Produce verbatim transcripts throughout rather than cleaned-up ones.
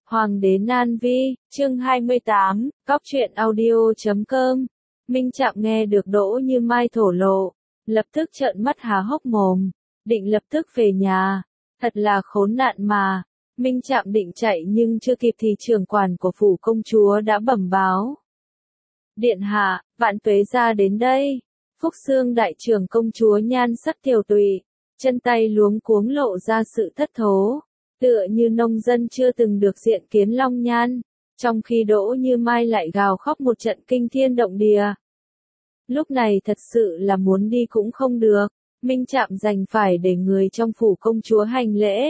Hoàng đế Nan Vi, chương hai mươi tám, cóc truyện audio chấm com. Minh Trạm nghe được Đỗ Như Mai thổ lộ, lập tức trợn mắt há hốc mồm, định lập tức về nhà. Thật là khốn nạn mà. Minh Trạm định chạy nhưng chưa kịp thì trưởng quản của phủ công chúa đã bẩm báo. Điện hạ, Vạn Tuế gia đến đây. Phúc Xương đại trưởng công chúa nhan sắc tiều tụy, chân tay luống cuống lộ ra sự thất thố, tựa như nông dân chưa từng được diện kiến long nhan, trong khi Đỗ Như Mai lại gào khóc một trận kinh thiên động địa. Lúc này thật sự là muốn đi cũng không được, Minh Trạm đành phải để người trong phủ công chúa hành lễ.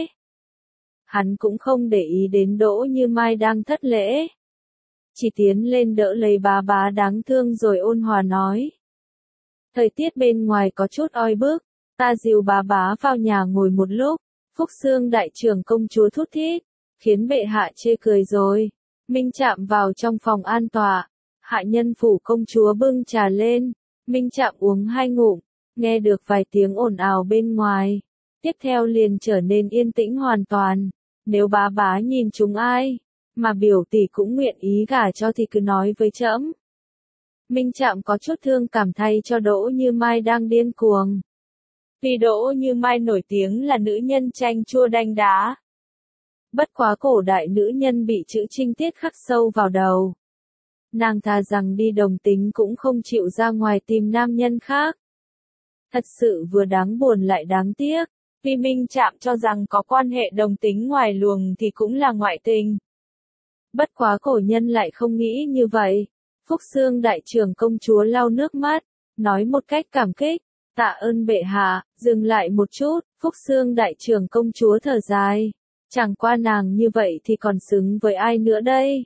Hắn cũng không để ý đến Đỗ Như Mai đang thất lễ, chỉ tiến lên đỡ lấy bá bá đáng thương rồi ôn hòa nói. Thời tiết bên ngoài có chút oi bức, ta dìu bá bá vào nhà ngồi một lúc. Phúc Xương đại trưởng công chúa thút thít, khiến bệ hạ chê cười rồi. Minh Trạm vào trong phòng an tọa, hạ nhân phủ công chúa bưng trà lên, Minh Trạm uống hai ngụm, nghe được vài tiếng ồn ào bên ngoài. Tiếp theo liền trở nên yên tĩnh hoàn toàn. Nếu bá bá nhìn chúng ai, mà biểu tỷ cũng nguyện ý gả cho thì cứ nói với trẫm. Minh Trạm có chút thương cảm thay cho Đỗ Như Mai đang điên cuồng. Vì Đỗ Như Mai nổi tiếng là nữ nhân chanh chua đanh đá. Bất quá cổ đại nữ nhân bị chữ trinh tiết khắc sâu vào đầu. Nàng thà rằng đi đồng tính cũng không chịu ra ngoài tìm nam nhân khác. Thật sự vừa đáng buồn lại đáng tiếc, vì Minh Trạm cho rằng có quan hệ đồng tính ngoài luồng thì cũng là ngoại tình. Bất quá cổ nhân lại không nghĩ như vậy. Phúc Xương đại trưởng công chúa lau nước mắt, nói một cách cảm kích. Tạ ơn bệ hạ. Dừng lại một chút, Phúc Xương đại trưởng công chúa thở dài. Chẳng qua nàng như vậy thì còn xứng với ai nữa đây?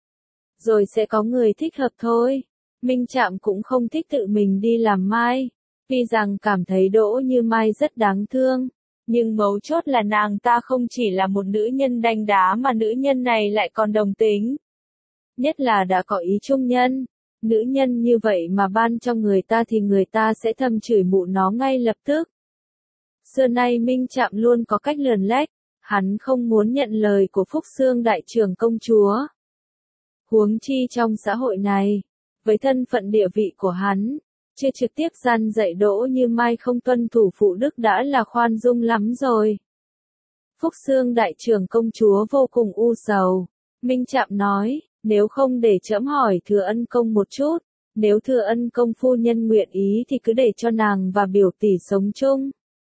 Rồi sẽ có người thích hợp thôi. Minh Trạm cũng không thích tự mình đi làm mai. Tuy rằng cảm thấy Đỗ Như Mai rất đáng thương. Nhưng mấu chốt là nàng ta không chỉ là một nữ nhân đanh đá mà nữ nhân này lại còn đồng tính. Nhất là đã có ý chung nhân. Nữ nhân như vậy mà ban cho người ta thì người ta sẽ thầm chửi mụ nó ngay lập tức. Xưa nay Minh Trạm luôn có cách lườn lách, hắn không muốn nhận lời của Phúc Xương đại trưởng công chúa. Huống chi trong xã hội này, với thân phận địa vị của hắn, chưa trực tiếp gian dạy Đỗ Như Mai không tuân thủ phụ đức đã là khoan dung lắm rồi. Phúc Xương đại trưởng công chúa vô cùng u sầu. Minh Trạm nói, nếu không để trẫm hỏi Thừa Ân công một chút, nếu Thừa Ân công phu nhân nguyện ý thì cứ để cho nàng và biểu tỷ sống chung.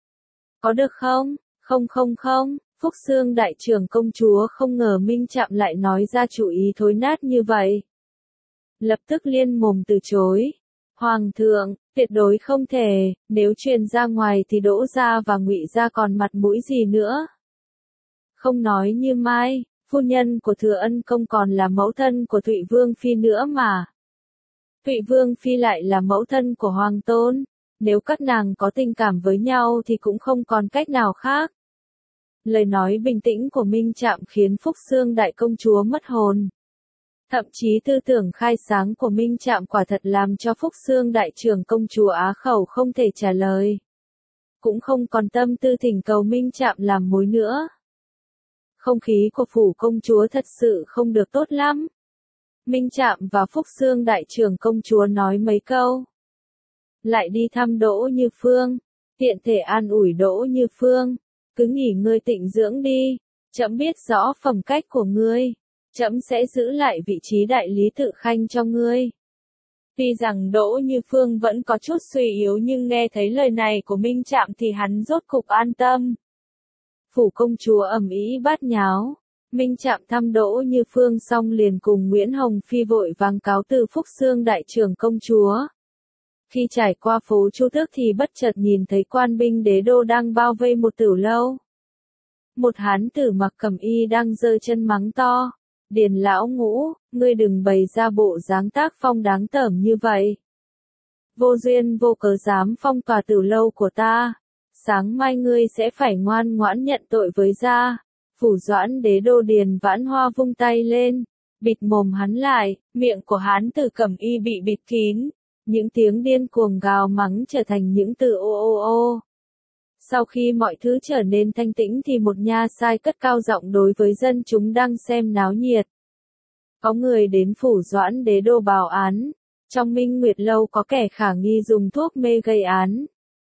Có được không? Không không không, Phúc Xương đại trưởng công chúa không ngờ Minh Trạm lại nói ra chủ ý thối nát như vậy. Lập tức liên mồm từ chối. Hoàng thượng, tuyệt đối không thể, nếu truyền ra ngoài thì Đỗ gia và Ngụy gia còn mặt mũi gì nữa. Không nói Như Mai, phu nhân của Thừa Ân công còn là mẫu thân của Thụy Vương phi nữa mà. Thụy Vương phi lại là mẫu thân của Hoàng tôn, nếu các nàng có tình cảm với nhau thì cũng không còn cách nào khác. Lời nói bình tĩnh của Minh Trạm khiến Phúc Xương đại công chúa mất hồn. Thậm chí tư tưởng khai sáng của Minh Trạm quả thật làm cho Phúc Xương đại trưởng công chúa á khẩu không thể trả lời. Cũng không còn tâm tư thỉnh cầu Minh Trạm làm mối nữa. Không khí của phủ công chúa thật sự không được tốt lắm. Minh Trạm và Phúc Xương đại trưởng công chúa nói mấy câu. Lại đi thăm Đỗ Như Phương, tiện thể an ủi Đỗ Như Phương. Cứ nghỉ ngơi tịnh dưỡng đi, trẫm biết rõ phẩm cách của ngươi. Trẫm sẽ giữ lại vị trí đại lý tự khanh cho ngươi. Tuy rằng Đỗ Như Phương vẫn có chút suy yếu nhưng nghe thấy lời này của Minh Trạm thì hắn rốt cục an tâm. Phủ công chúa ầm ĩ bát nháo. Minh Trạm thăm Đỗ Như Phương xong liền cùng Nguyễn Hồng Phi vội vàng cáo từ Phúc Xương đại trưởng công chúa. Khi trải qua phố Chu Tước thì bất chợt nhìn thấy quan binh đế đô đang bao vây một tửu lâu. Một hán tử mặc cẩm y đang giơ chân mắng to. Điền lão ngũ, ngươi đừng bày ra bộ dáng tác phong đáng tởm như vậy. Vô duyên vô cớ dám phong tỏa tửu lâu của ta. Sáng mai ngươi sẽ phải ngoan ngoãn nhận tội với gia. Phủ Doãn đế đô Điền Vãn Hoa vung tay lên, bịt mồm hắn lại, miệng của hán tử cẩm y bị bịt kín. Những tiếng điên cuồng gào mắng trở thành những từ ô ô ô. Sau khi mọi thứ trở nên thanh tĩnh thì một nha sai cất cao giọng đối với dân chúng đang xem náo nhiệt. Có người đến phủ Doãn Đế đô báo án, trong Minh Nguyệt lâu có kẻ khả nghi dùng thuốc mê gây án.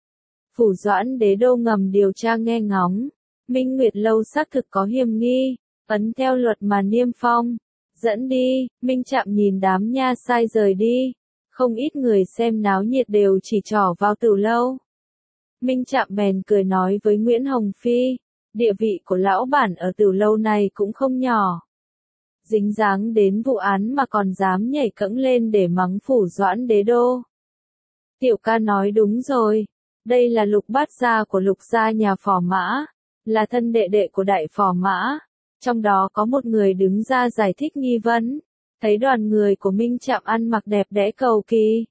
Phủ Doãn Đế đô ngầm điều tra nghe ngóng, Minh Nguyệt lâu xác thực có hiểm nghi, ấn theo luật mà niêm phong, dẫn đi. Minh Trạm nhìn đám nha sai rời đi, không ít người xem náo nhiệt đều chỉ trỏ vào Tửu lâu. Minh Trạm bèn cười nói với Nguyễn Hồng Phi, địa vị của lão bản ở Tửu lâu này cũng không nhỏ. Dính dáng đến vụ án mà còn dám nhảy cẫng lên để mắng phủ Doãn Đế đô. Tiểu ca nói đúng rồi, đây là Lục Bát gia của Lục gia nhà Phò Mã, là thân đệ đệ của Đại Phò Mã, trong đó có một người đứng ra giải thích nghi vấn, thấy đoàn người của Minh Trạm ăn mặc đẹp đẽ cầu kỳ.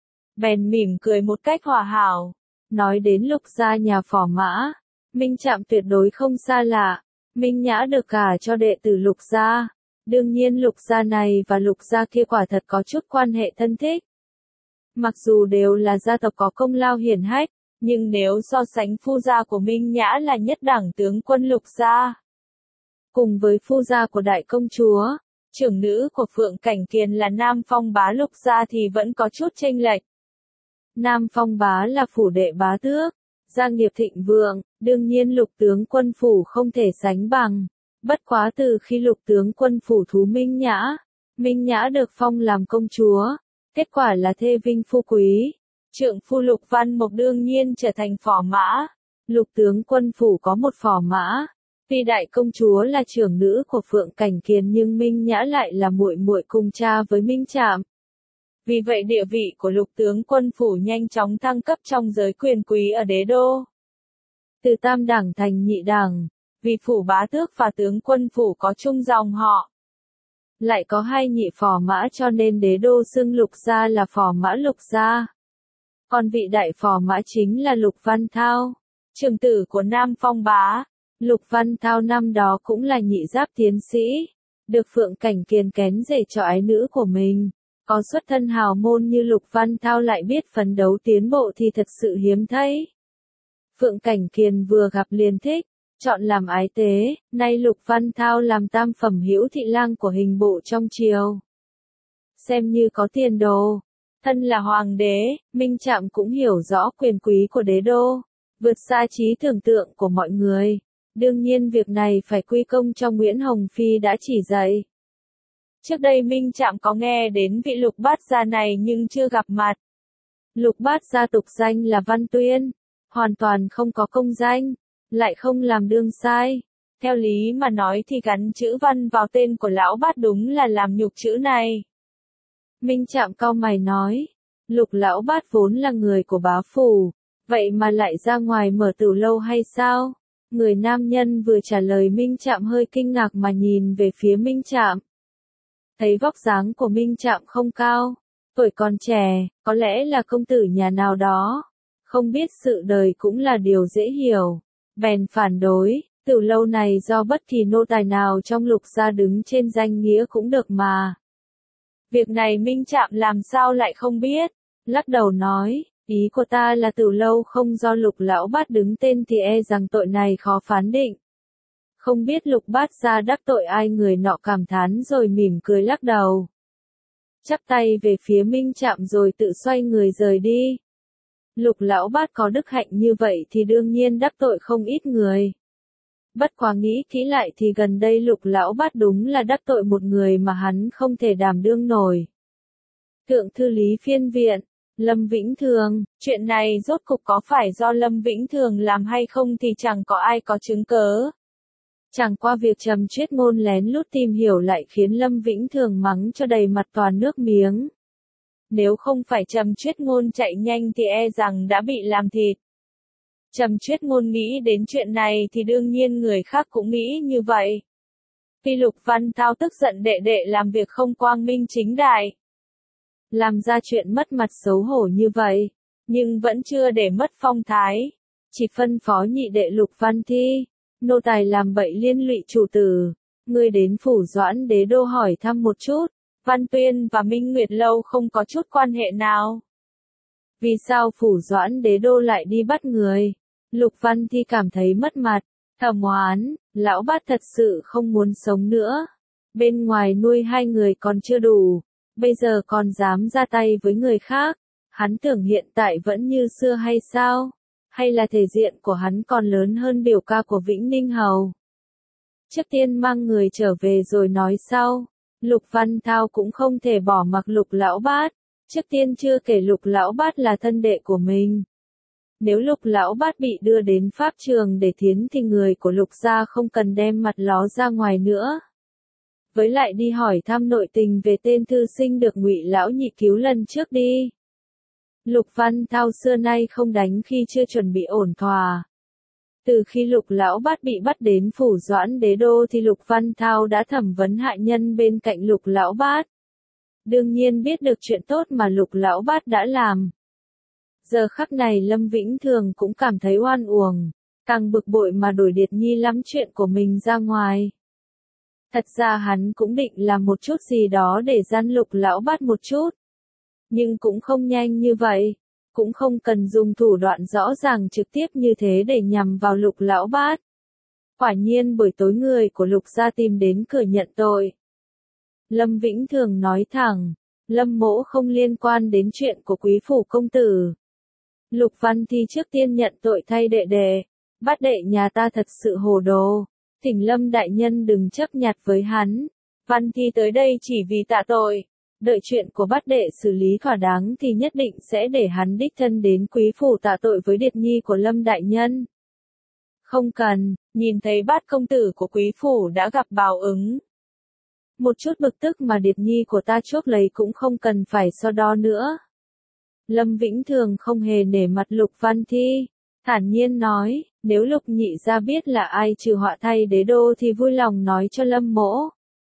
Bèn mỉm cười một cách hòa hảo, nói đến Lục gia nhà Phò Mã, Minh Trạm tuyệt đối không xa lạ, Minh Nhã được gả cho đệ tử Lục gia. Đương nhiên Lục gia này và Lục gia kia quả thật có chút quan hệ thân thích. Mặc dù đều là gia tộc có công lao hiển hách, nhưng nếu so sánh phu gia của Minh Nhã là nhất đẳng tướng quân Lục gia, cùng với phu gia của đại công chúa, trưởng nữ của Phượng Cảnh Kiền là Nam Phong Bá Lục gia thì vẫn có chút chênh lệch. Nam Phong Bá là phủ đệ bá tước, gia nghiệp thịnh vượng, đương nhiên Lục tướng quân phủ không thể sánh bằng. Bất quá từ khi Lục tướng quân phủ thú Minh Nhã, Minh Nhã được phong làm công chúa, kết quả là thê vinh phu quý. Trượng phu Lục Văn Mộc đương nhiên trở thành phò mã. Lục tướng quân phủ có một phò mã. Tuy đại công chúa là trưởng nữ của Phượng Cảnh Kiền nhưng Minh Nhã lại là muội muội cùng cha với Minh Trạm. Vì vậy địa vị của Lục tướng quân phủ nhanh chóng thăng cấp trong giới quyền quý ở đế đô. Từ tam đẳng thành nhị đẳng. Vì phủ bá tước và tướng quân phủ có chung dòng họ. Lại có hai nhị phò mã cho nên đế đô xưng Lục gia là phò mã Lục gia. Còn vị đại phò mã chính là Lục Văn Thao, trưởng tử của Nam Phong Bá. Lục Văn Thao năm đó cũng là nhị giáp tiến sĩ, được Phượng Cảnh Kiền kén rể cho ái nữ của mình. Có xuất thân hào môn như Lục Văn Thao lại biết phấn đấu tiến bộ thì thật sự hiếm thấy. Phượng Cảnh Kiền vừa gặp liền thích, chọn làm ái tế, nay Lục Văn Thao làm tam phẩm hữu thị lang của hình bộ trong triều. Xem như có tiền đồ, thân là hoàng đế, Minh Trạm cũng hiểu rõ quyền quý của đế đô, vượt xa trí tưởng tượng của mọi người. Đương nhiên việc này phải quy công cho Nguyễn Hồng Phi đã chỉ dạy. Trước đây Minh Trạm có nghe đến vị Lục Bát gia này nhưng chưa gặp mặt. Lục Bát gia tục danh là Văn Tuyên, hoàn toàn không có công danh. Lại không làm đương sai. Theo lý mà nói thì gắn chữ Văn vào tên của lão Bát đúng là làm nhục chữ này. Minh Trạm cau mày nói, Lục lão Bát vốn là người của bá phủ, vậy mà lại ra ngoài mở Tửu lâu hay sao? Người nam nhân vừa trả lời Minh Trạm hơi kinh ngạc mà nhìn về phía Minh Trạm. Thấy vóc dáng của Minh Trạm không cao, tuổi còn trẻ, có lẽ là công tử nhà nào đó. Không biết sự đời cũng là điều dễ hiểu. Bèn phản đối, Tửu lâu này do bất kỳ nô tài nào trong Lục gia đứng trên danh nghĩa cũng được mà. Việc này Minh Trạm làm sao lại không biết, lắc đầu nói, ý của ta là Tửu lâu không do Lục lão Bát đứng tên thì e rằng tội này khó phán định. Không biết Lục Bát gia đắc tội ai, người nọ cảm thán rồi mỉm cười lắc đầu. Chắp tay về phía Minh Trạm rồi tự xoay người rời đi. Lục lão Bát có đức hạnh như vậy thì đương nhiên đắc tội không ít người. Bất quá nghĩ kỹ lại thì gần đây Lục lão Bát đúng là đắc tội một người mà hắn không thể đảm đương nổi. Thượng thư Lý Phiên Viện, Lâm Vĩnh Thường, chuyện này rốt cục có phải do Lâm Vĩnh Thường làm hay không thì chẳng có ai có chứng cớ. Chẳng qua việc Trầm Chuyết Ngôn lén lút tìm hiểu lại khiến Lâm Vĩnh Thường mắng cho đầy mặt toàn nước miếng. Nếu không phải Trầm Chuyết Ngôn chạy nhanh thì e rằng đã bị làm thịt. Trầm Chuyết Ngôn nghĩ đến chuyện này thì đương nhiên người khác cũng nghĩ như vậy. Khi Lục Văn Thao tức giận đệ đệ làm việc không quang minh chính đại, làm ra chuyện mất mặt xấu hổ như vậy, nhưng vẫn chưa để mất phong thái, chỉ phân phó nhị đệ Lục Văn Thi, nô tài làm bậy liên lụy chủ tử, ngươi đến phủ Doãn Đế đô hỏi thăm một chút. Văn Tuyên và Minh Nguyệt lâu không có chút quan hệ nào. Vì sao phủ Doãn Đế đô lại đi bắt người? Lục Văn Thi cảm thấy mất mặt, thầm oán, lão bát thật sự không muốn sống nữa. Bên ngoài nuôi hai người còn chưa đủ, bây giờ còn dám ra tay với người khác. Hắn tưởng hiện tại vẫn như xưa hay sao? Hay là thể diện của hắn còn lớn hơn biểu ca của Vĩnh Ninh Hầu? Trước tiên mang người trở về rồi nói sau. Lục Văn Thao cũng không thể bỏ mặc Lục Lão Bát. Trước tiên chưa kể Lục Lão Bát là thân đệ của mình. Nếu Lục Lão Bát bị đưa đến pháp trường để thiến thì người của Lục gia không cần đem mặt ló ra ngoài nữa. Với lại đi hỏi thăm nội tình về tên thư sinh được Ngụy lão nhị cứu lần trước đi. Lục Văn Thao xưa nay không đánh khi chưa chuẩn bị ổn thỏa. Từ khi Lục Lão Bát bị bắt đến phủ Doãn Đế Đô thì Lục Văn Thao đã thẩm vấn hạ nhân bên cạnh Lục Lão Bát. Đương nhiên biết được chuyện tốt mà Lục Lão Bát đã làm. Giờ khắc này Lâm Vĩnh Thường cũng cảm thấy oan uổng, càng bực bội mà đuổi Điệt Nhi lắm chuyện của mình ra ngoài. Thật ra hắn cũng định làm một chút gì đó để gian Lục Lão Bát một chút. Nhưng cũng không nhanh như vậy, cũng không cần dùng thủ đoạn rõ ràng trực tiếp như thế để nhằm vào Lục Lão Bát. Quả nhiên buổi tối người của Lục gia tìm đến cửa nhận tội. Lâm Vĩnh Thường nói thẳng, Lâm mỗ không liên quan đến chuyện của quý phủ công tử. Lục Văn Thi trước tiên nhận tội thay đệ đệ, bát đệ nhà ta thật sự hồ đồ, thỉnh Lâm đại nhân đừng chấp nhặt với hắn. Văn Thi tới đây chỉ vì tạ tội, đợi chuyện của bát đệ xử lý thỏa đáng thì nhất định sẽ để hắn đích thân đến quý phủ tạ tội với Điệt Nhi của Lâm đại nhân. Không cần, nhìn thấy bát công tử của quý phủ đã gặp báo ứng. Một chút bực tức mà Điệt Nhi của ta chuốc lấy cũng không cần phải so đo nữa. Lâm Vĩnh Thường không hề nể mặt Lục Văn Thi, thản nhiên nói, nếu Lục nhị gia biết là ai trừ họa thay đế đô thì vui lòng nói cho Lâm mỗ.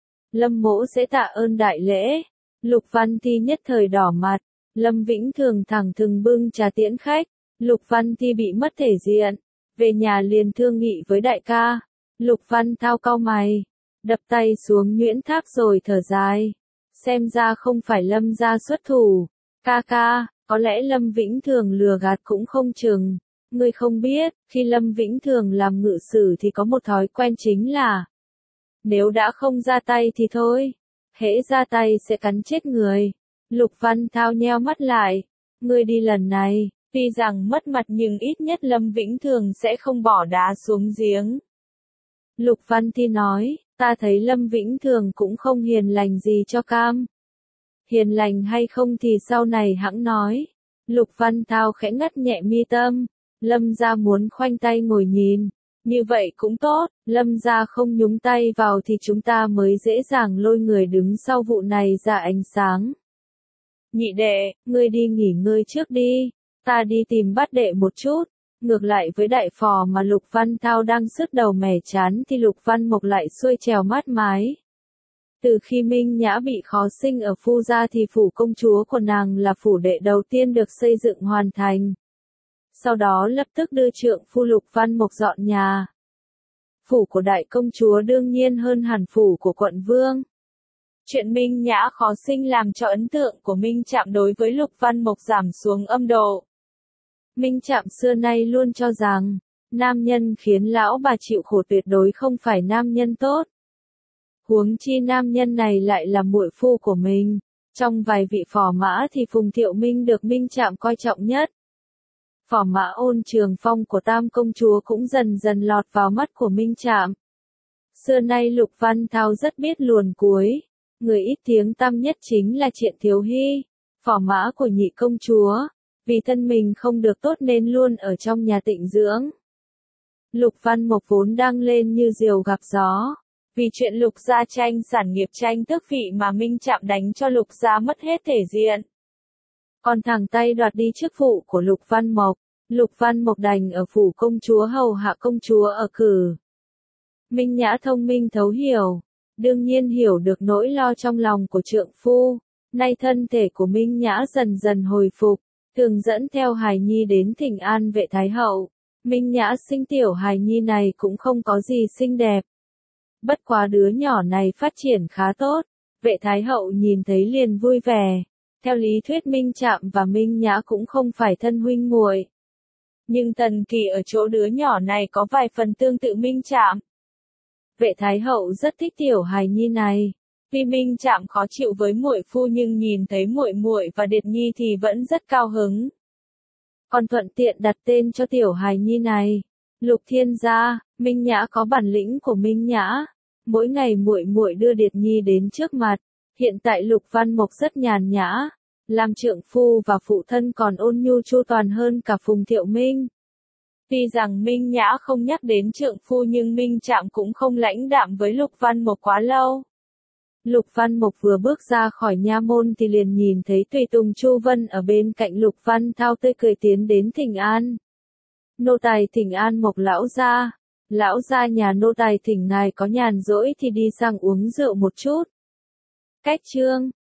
Lâm mỗ sẽ tạ ơn đại lễ. Lục Văn Thi nhất thời đỏ mặt, Lâm Vĩnh Thường thẳng thừng bưng trà tiễn khách. Lục Văn Thi bị mất thể diện, về nhà liền thương nghị với đại ca. Lục Văn Thao cau mày, đập tay xuống nhuyễn tháp rồi thở dài. Xem ra không phải Lâm gia xuất thủ. Ca ca, có lẽ Lâm Vĩnh Thường lừa gạt cũng không chừng. Ngươi không biết, khi Lâm Vĩnh Thường làm ngự sử thì có một thói quen chính là nếu đã không ra tay thì thôi, hễ ra tay sẽ cắn chết người. Lục Văn Thao nheo mắt lại, ngươi đi lần này, tuy rằng mất mặt nhưng ít nhất Lâm Vĩnh Thường sẽ không bỏ đá xuống giếng. Lục Văn Thi nói, ta thấy Lâm Vĩnh Thường cũng không hiền lành gì cho cam. Hiền lành hay không thì sau này hẵng nói. Lục Văn Thao khẽ ngắt nhẹ mi tâm, Lâm gia muốn khoanh tay ngồi nhìn. Như vậy cũng tốt, Lâm gia không nhúng tay vào thì chúng ta mới dễ dàng lôi người đứng sau vụ này ra ánh sáng. Nhị đệ, ngươi đi nghỉ ngơi trước đi, ta đi tìm bát đệ một chút. Ngược lại với đại phò mà Lục Văn Thao đang sứt đầu mẻ chán thì Lục Văn Mộc lại xuôi trèo mát mái. Từ khi Minh Nhã bị khó sinh ở Phu gia thì phủ công chúa của nàng là phủ đệ đầu tiên được xây dựng hoàn thành. Sau đó lập tức đưa trượng phu Lục Văn Mộc dọn nhà. Phủ của đại công chúa đương nhiên hơn hẳn phủ của quận vương. Chuyện Minh Nhã khó sinh làm cho ấn tượng của Minh Trạm đối với Lục Văn Mộc giảm xuống âm độ. Minh Trạm xưa nay luôn cho rằng, nam nhân khiến lão bà chịu khổ tuyệt đối không phải nam nhân tốt. Huống chi nam nhân này lại là muội phu của mình. Trong vài vị phò mã thì Phùng Thiệu Minh được Minh Trạm coi trọng nhất. Phò mã Ôn Trường Phong của Tam công chúa cũng dần dần lọt vào mắt của Minh Trạm. Xưa nay Lục Văn Thao rất biết luồn cuối. Người ít tiếng tăm nhất chính là Triện Thiếu Hy, phò mã của nhị công chúa. Vì thân mình không được tốt nên luôn ở trong nhà tịnh dưỡng. Lục Văn Mộc vốn đang lên như diều gặp gió. Vì chuyện Lục gia tranh sản nghiệp tranh tước vị mà Minh Trạm đánh cho Lục gia mất hết thể diện. Còn thẳng tay đoạt đi chức vụ của Lục Văn Mộc, Lục Văn Mộc đành ở phủ công chúa hầu hạ công chúa ở cử. Minh Nhã thông minh thấu hiểu, đương nhiên hiểu được nỗi lo trong lòng của trượng phu. Nay thân thể của Minh Nhã dần dần hồi phục, thường dẫn theo hài nhi đến thỉnh an vệ thái hậu. Minh Nhã sinh tiểu hài nhi này cũng không có gì xinh đẹp. Bất quá đứa nhỏ này phát triển khá tốt, vệ thái hậu nhìn thấy liền vui vẻ. Theo lý thuyết Minh Trạm và Minh Nhã cũng không phải thân huynh muội. Nhưng Tần Kỳ ở chỗ đứa nhỏ này có vài phần tương tự Minh Trạm. Vệ Thái Hậu rất thích tiểu hài nhi này. Tuy Minh Trạm khó chịu với muội phu nhưng nhìn thấy muội muội và Điệt Nhi thì vẫn rất cao hứng. Còn thuận tiện đặt tên cho tiểu hài nhi này. Lục Thiên gia, Minh Nhã có bản lĩnh của Minh Nhã. Mỗi ngày muội muội đưa Điệt Nhi đến trước mặt. Hiện tại Lục Văn Mộc rất nhàn nhã, làm trượng phu và phụ thân còn ôn nhu chu toàn hơn cả Phùng Thiệu Minh. Tuy rằng Minh Nhã không nhắc đến trượng phu nhưng Minh Trạm cũng không lãnh đạm với Lục Văn Mộc quá lâu. Lục Văn Mộc vừa bước ra khỏi nha môn thì liền nhìn thấy tùy tùng Chu Vân ở bên cạnh Lục Văn Thao tươi cười tiến đến thỉnh an. Nô tài thỉnh an Mộc lão gia, lão gia nhà nô tài thỉnh ngài có nhàn rỗi thì đi sang uống rượu một chút. Cách chương